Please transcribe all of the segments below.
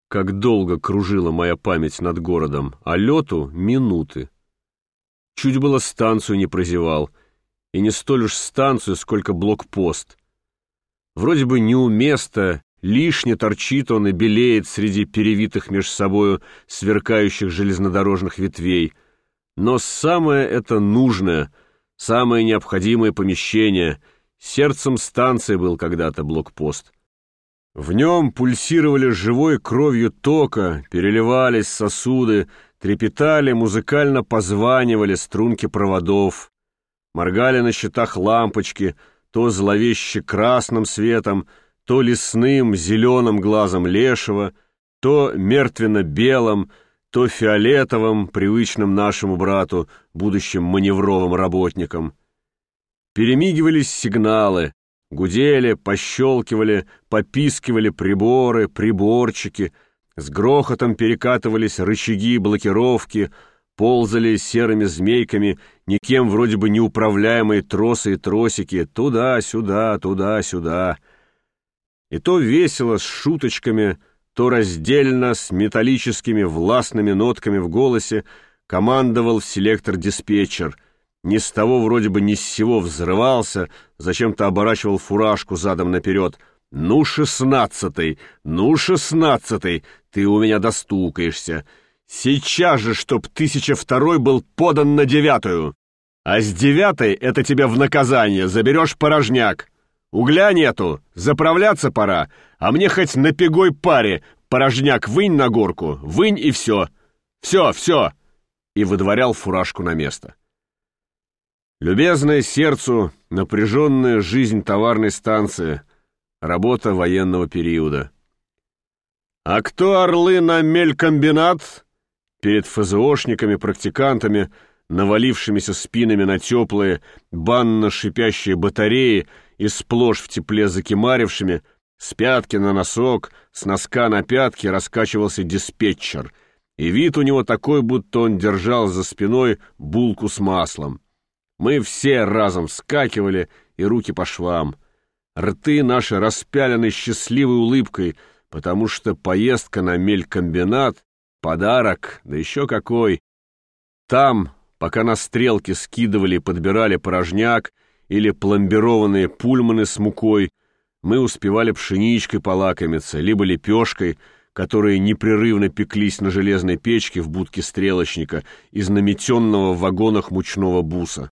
как долго кружила моя память над городом, а лету — минуты. Чуть было станцию не прозевал, и не столь уж станцию, сколько блокпост. Вроде бы не у места, лишне торчит он и белеет среди перевитых меж собою сверкающих железнодорожных ветвей, но самое это нужное, самое необходимое помещение, сердцем станции был когда-то блокпост. В нем пульсировали живой кровью тока, переливались сосуды, трепетали, музыкально позванивали струнки проводов, моргали на щитах лампочки, то зловеще красным светом, то лесным зеленым глазом лешего, то мертвенно-белым, то фиолетовым, привычным нашему брату, будущим маневровым работникам. Перемигивались сигналы, гудели, пощелкивали, попискивали приборы, приборчики, с грохотом перекатывались рычаги блокировки, ползали серыми змейками никем вроде бы неуправляемые тросы и тросики туда-сюда, туда-сюда. И то весело с шуточками, то раздельно с металлическими властными нотками в голосе командовал селектор-диспетчер. Ни с того вроде бы ни с сего взрывался, зачем-то оборачивал фуражку задом наперед. «Ну, 16-й! Ну, 16-й! Ты у меня достукаешься! Сейчас же, чтоб 1002 был подан на 9-ю! А с 9-й это тебе в наказание, заберешь порожняк! Угля нету, заправляться пора, а мне хоть на пегой паре порожняк вынь на горку, вынь и все! Все!» И выдворял фуражку на место. Любезная сердцу, напряженная жизнь товарной станции, работа военного периода. «А кто орлы на мелькомбинат?» Перед ФЗОшниками-практикантами, навалившимися спинами на теплые, банно-шипящие батареи и сплошь в тепле закимарившими, с пятки на носок, с носка на пятки раскачивался диспетчер, и вид у него такой, будто он держал за спиной булку с маслом. Мы все разом вскакивали, и руки по швам. Рты наши распялены счастливой улыбкой, потому что поездка на мелькомбинат — подарок, да еще какой. Там, пока на стрелке скидывали и подбирали порожняк или пломбированные пульманы с мукой, мы успевали пшеничкой полакомиться, либо лепешкой, которые непрерывно пеклись на железной печке в будке стрелочника из наметенного в вагонах мучного буса.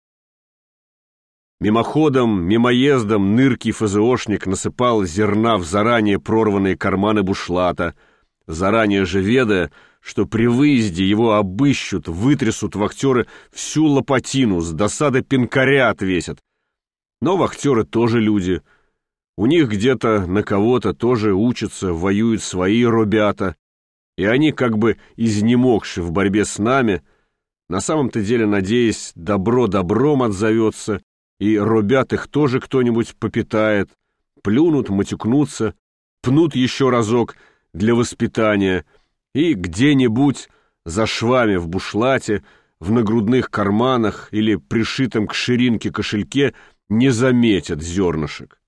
Мимоходом, мимоездом ныркий ФЗОшник насыпал зерна в заранее прорванные карманы бушлата, заранее же ведая, что при выезде его обыщут, вытрясут вахтеры всю лопатину, с досады пинкаря отвесят. Но вахтеры тоже люди. У них где-то на кого-то тоже учатся, воюют свои робята, и они, как бы изнемогши в борьбе с нами, на самом-то деле, надеясь, добро добром отзовется, и робят их тоже кто-нибудь попитает, плюнут, матюкнутся, пнут еще разок для воспитания, и где-нибудь за швами в бушлате, в нагрудных карманах или пришитом к ширинке кошельке не заметят зернышек.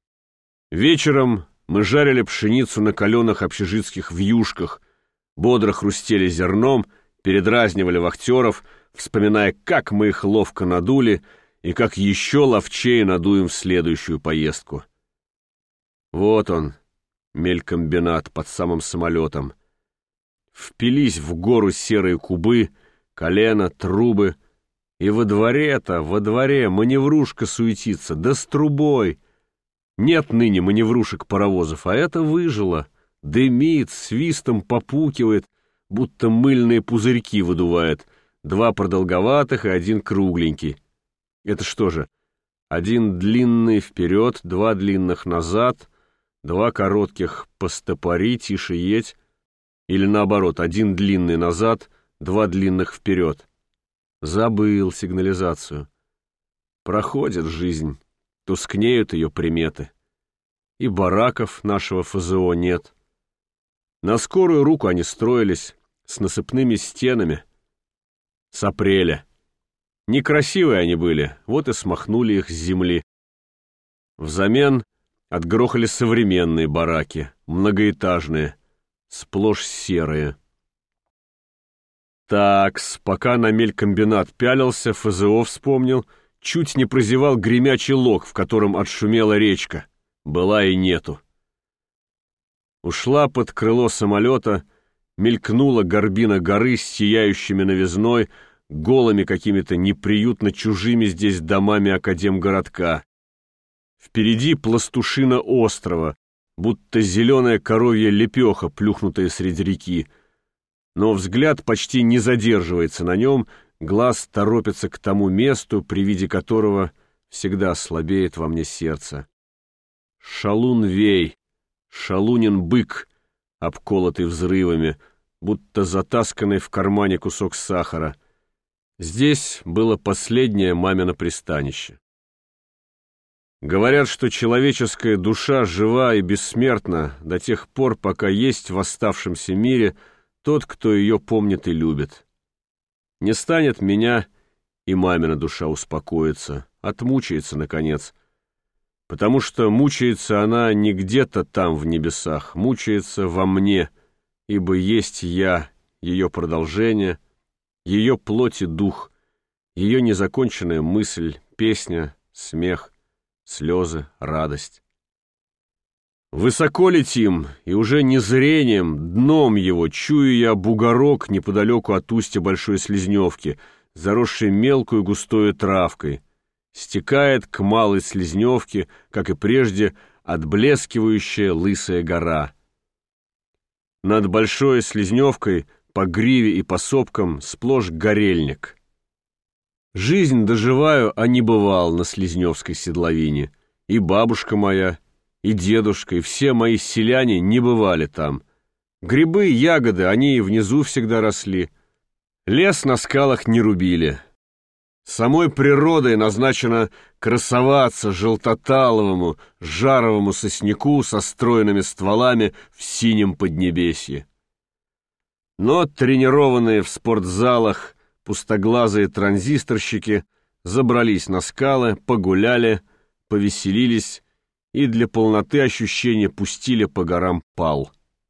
Вечером мы жарили пшеницу на каленых общежитских вьюшках, бодро хрустели зерном, передразнивали вахтеров, вспоминая, как мы их ловко надули, и как еще ловчее надуем в следующую поездку. Вот он, мелькомбинат под самым самолетом. Впились в гору серые кубы, колена, трубы, и во дворе маневрушка суетится, да с трубой. Нет ныне маневрушек паровозов, а это выжило, дымит, свистом попукивает, будто мыльные пузырьки выдувает, 2 продолговатых и 1 кругленький. Это что же, 1 длинный вперед, 2 длинных назад, 2 коротких постопори, тише едь, или наоборот, 1 длинный назад, 2 длинных вперед. Забыл сигнализацию. Проходит жизнь, тускнеют ее приметы. И бараков нашего ФЗО нет. На скорую руку они строились, с насыпными стенами. С апреля. Некрасивые они были, вот и смахнули их с земли. Взамен отгрохали современные бараки, многоэтажные, сплошь серые. Такс, пока на мелькомбинат пялился, ФЗО вспомнил, чуть не прозевал гремячий лог, в котором отшумела речка. Была и нету. Ушла под крыло самолета, мелькнула горбина горы с сияющими новизной, голыми какими-то неприютно чужими здесь домами академгородка. Впереди пластушина острова, будто зеленая коровья лепеха, плюхнутая среди реки. Но взгляд почти не задерживается на нем, глаз торопится к тому месту, при виде которого всегда слабеет во мне сердце. Шалун-вей, шалунин бык, обколотый взрывами, будто затасканный в кармане кусок сахара. Здесь было последнее мамино пристанище. Говорят, что человеческая душа жива и бессмертна до тех пор, пока есть в оставшемся мире тот, кто ее помнит и любит. Не станет меня, и мамина душа успокоится, отмучается, наконец, потому что мучается она не где-то там в небесах, мучается во мне, ибо есть я, ее продолжение, ее плоть и дух, ее незаконченная мысль, песня, смех, слезы, радость. Высоко летим, и уже не зрением, дном его чую я бугорок неподалеку от устья Большой Слизневки, заросший мелкую густою травкой. Стекает к Малой Слизневке, как и прежде, отблескивающая лысая гора. Над Большой Слизневкой по гриве и по сопкам сплошь горельник. Жизнь доживаю, а не бывал на Слизневской седловине. И бабушка моя, и дедушка, и все мои селяне не бывали там. Грибы, ягоды, они и внизу всегда росли. Лес на скалах не рубили. Самой природой назначено красоваться желтоталовому, жаровому сосняку со стройными стволами в синем поднебесье. Но тренированные в спортзалах пустоглазые транзисторщики забрались на скалы, погуляли, повеселились и для полноты ощущения пустили по горам пал.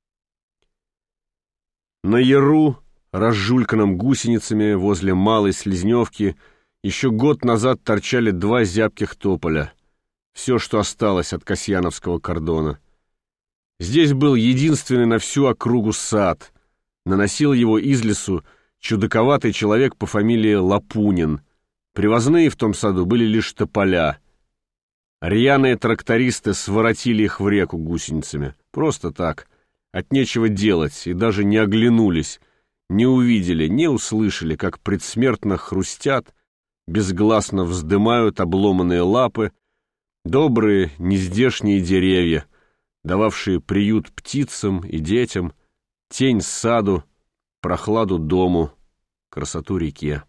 На яру, разжульканном гусеницами возле Малой Слизневки, еще год назад торчали два зябких тополя, все, что осталось от Касьяновского кордона. Здесь был единственный на всю округу сад, наносил его из лесу чудаковатый человек по фамилии Лапунин. Привозные в том саду были лишь тополя. Рьяные трактористы своротили их в реку гусеницами. Просто так, от нечего делать, и даже не оглянулись, не увидели, не услышали, как предсмертно хрустят, безгласно вздымают обломанные лапы, добрые нездешние деревья, дававшие приют птицам и детям, тень саду, прохладу дому, красоту реке.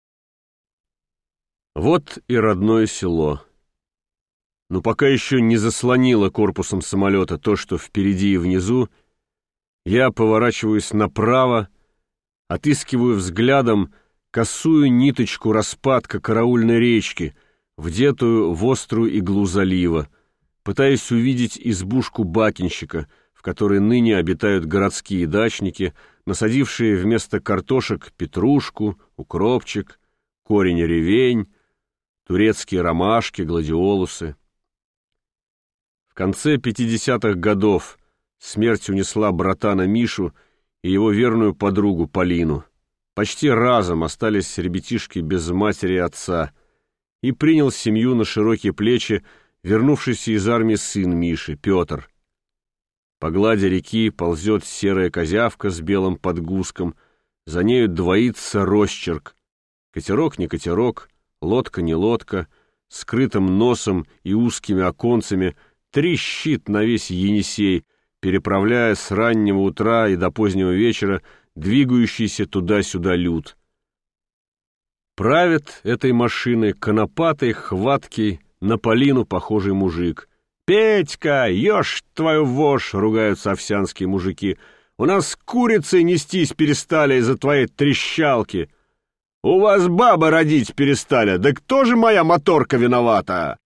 Вот и родное село. Но пока еще не заслонило корпусом самолета то, что впереди и внизу, я поворачиваюсь направо, отыскиваю взглядом косую ниточку распадка караульной речки, вдетую в острую иглу залива, пытаясь увидеть избушку бакинщика, в которой ныне обитают городские дачники, насадившие вместо картошек петрушку, укропчик, корень-ревень, турецкие ромашки, гладиолусы. В конце 50-х годов смерть унесла братана Мишу и его верную подругу Полину. Почти разом остались ребятишки без матери и отца, и принял семью на широкие плечи вернувшийся из армии сын Миши, Петр. По глади реки ползет серая козявка с белым подгузком, за нею двоится росчерк. Катерок не катерок, лодка не лодка, скрытым носом и узкими оконцами трещит на весь Енисей, переправляя с раннего утра и до позднего вечера двигающийся туда-сюда люд. Правит этой машиной конопатый, хваткий, на Полину похожий мужик. «Петька, ешь твою вошь!» — ругаются овсянские мужики. «У нас курицы нестись перестали из-за твоей трещалки. У вас бабы родить перестали. Да кто же моя моторка виновата?»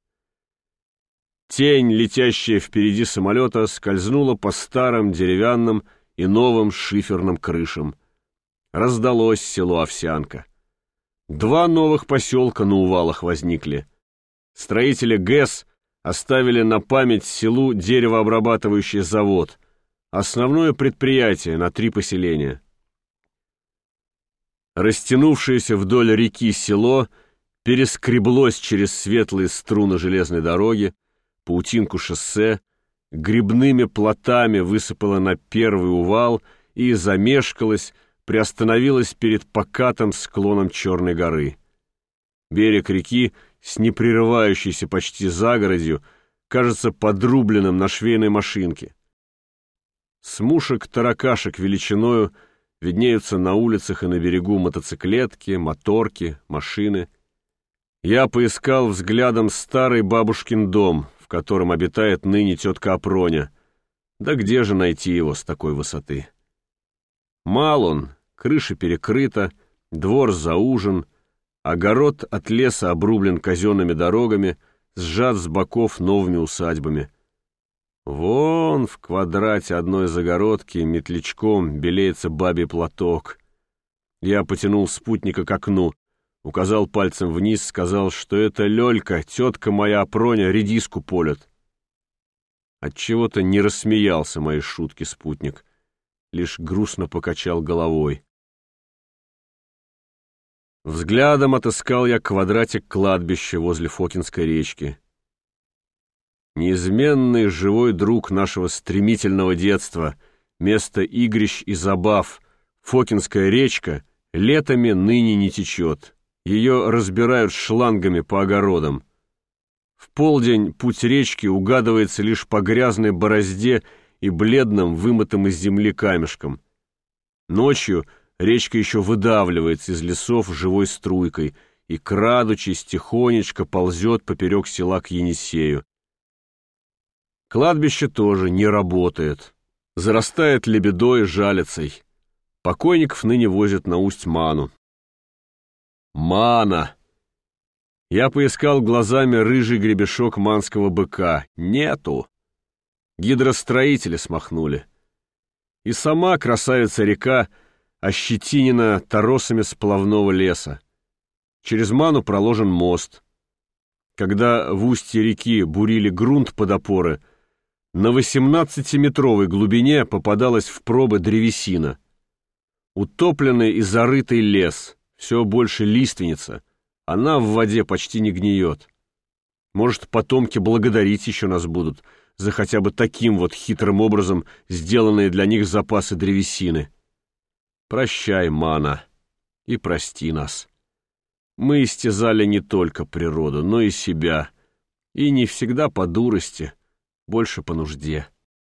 Тень, летящая впереди самолета, скользнула по старым деревянным и новым шиферным крышам. Раздалось село Овсянка. 2 новых поселка на Увалах возникли. Строители ГЭС оставили на память селу деревообрабатывающий завод, основное предприятие на 3 поселения. Растянувшееся вдоль реки село перескреблось через светлые струны железной дороги, паутинку шоссе, грибными плотами высыпало на первый увал и замешкалось, приостановилось перед покатым склоном Черной горы. Берег реки с непрерывающейся почти загородью кажется подрубленным на швейной машинке. Смушек-таракашек величиною виднеются на улицах и на берегу мотоциклетки, моторки, машины. Я поискал взглядом старый бабушкин дом, в котором обитает ныне тетка Апроня. Да где же найти его с такой высоты? Мал он, крыша перекрыта, двор заужен, огород от леса обрублен казенными дорогами, сжат с боков новыми усадьбами. Вон в квадрате одной загородки метлячком белеется бабий платок. Я потянул спутника к окну, указал пальцем вниз, сказал, что это Лёлька, тетка моя Апроня, редиску полет. Отчего-то не рассмеялся моей шутки спутник, лишь грустно покачал головой. Взглядом отыскал я квадратик кладбища возле Фокинской речки. Неизменный живой друг нашего стремительного детства, место игрищ и забав, Фокинская речка, летами ныне не течет. Ее разбирают шлангами по огородам. В полдень путь речки угадывается лишь по грязной борозде и бледным, вымытым из земли камешком. Ночью речка еще выдавливается из лесов живой струйкой и, крадучись, тихонечко ползет поперек села к Енисею. Кладбище тоже не работает. Зарастает лебедой и жалицей. Покойников ныне возят на Усть-Ману. Мана! Я поискал глазами рыжий гребешок манского быка. Нету. Гидростроители смахнули. И сама красавица-река ощетинена торосами сплавного леса. Через Ману проложен мост. Когда в устье реки бурили грунт под опоры, на 18-метровой глубине попадалась в пробы древесина. Утопленный и зарытый лес, все больше лиственница, она в воде почти не гниет. Может, потомки благодарить еще нас будут за хотя бы таким вот хитрым образом сделанные для них запасы древесины. Прощай, Мана, и прости нас. Мы истязали не только природу, но и себя, и не всегда по дурости, больше по нужде.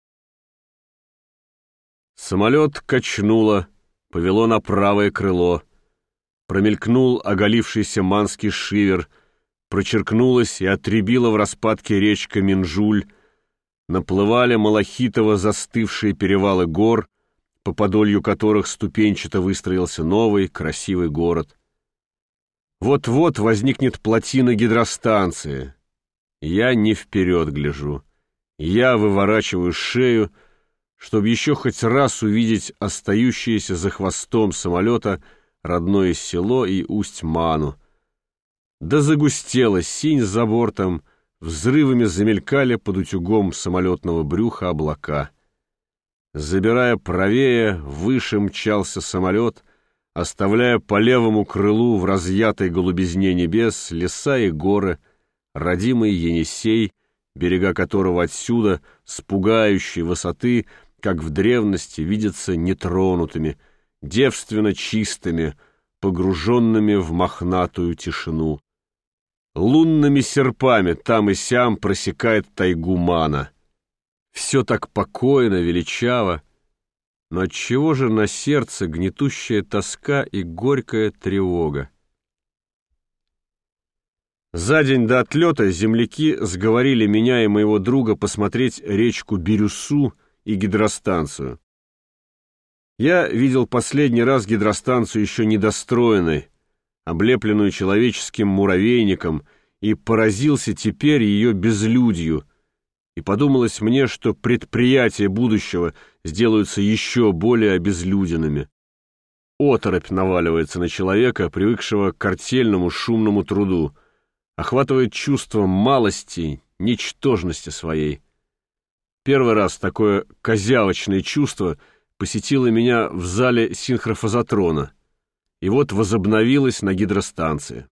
Самолет качнуло, повело на правое крыло. Промелькнул оголившийся манский шивер, прочеркнулась и отрябила в распадке речка Минжуль. Наплывали малахитово застывшие перевалы гор, по подолью которых ступенчато выстроился новый красивый город. Вот-вот возникнет плотина гидростанции. Я не вперед гляжу. Я выворачиваю шею, чтобы еще хоть раз увидеть остающееся за хвостом самолета родное село и Усть-Ману. Да загустела синь за бортом, взрывами замелькали под утюгом самолетного брюха облака. Забирая правее, выше мчался самолет, оставляя по левому крылу в разъятой голубизне небес леса и горы, родимый Енисей, берега которого отсюда с пугающей высоты, как в древности, видятся нетронутыми, девственно чистыми, погруженными в мохнатую тишину. Лунными серпами там и сям просекает тайгу Мана. Все так покойно, величаво, но отчего же на сердце гнетущая тоска и горькая тревога? За день до отлета земляки сговорили меня и моего друга посмотреть речку Бирюсу и гидростанцию. Я видел последний раз гидростанцию еще недостроенной, облепленную человеческим муравейником, и поразился теперь ее безлюдью, И подумалось мне, что предприятия будущего сделаются еще более обезлюденными. Оторопь наваливается на человека, привыкшего к артельному шумному труду, охватывает чувство малости, ничтожности своей. Первый раз такое козявочное чувство посетило меня в зале синхрофазотрона, и вот возобновилось на гидростанции.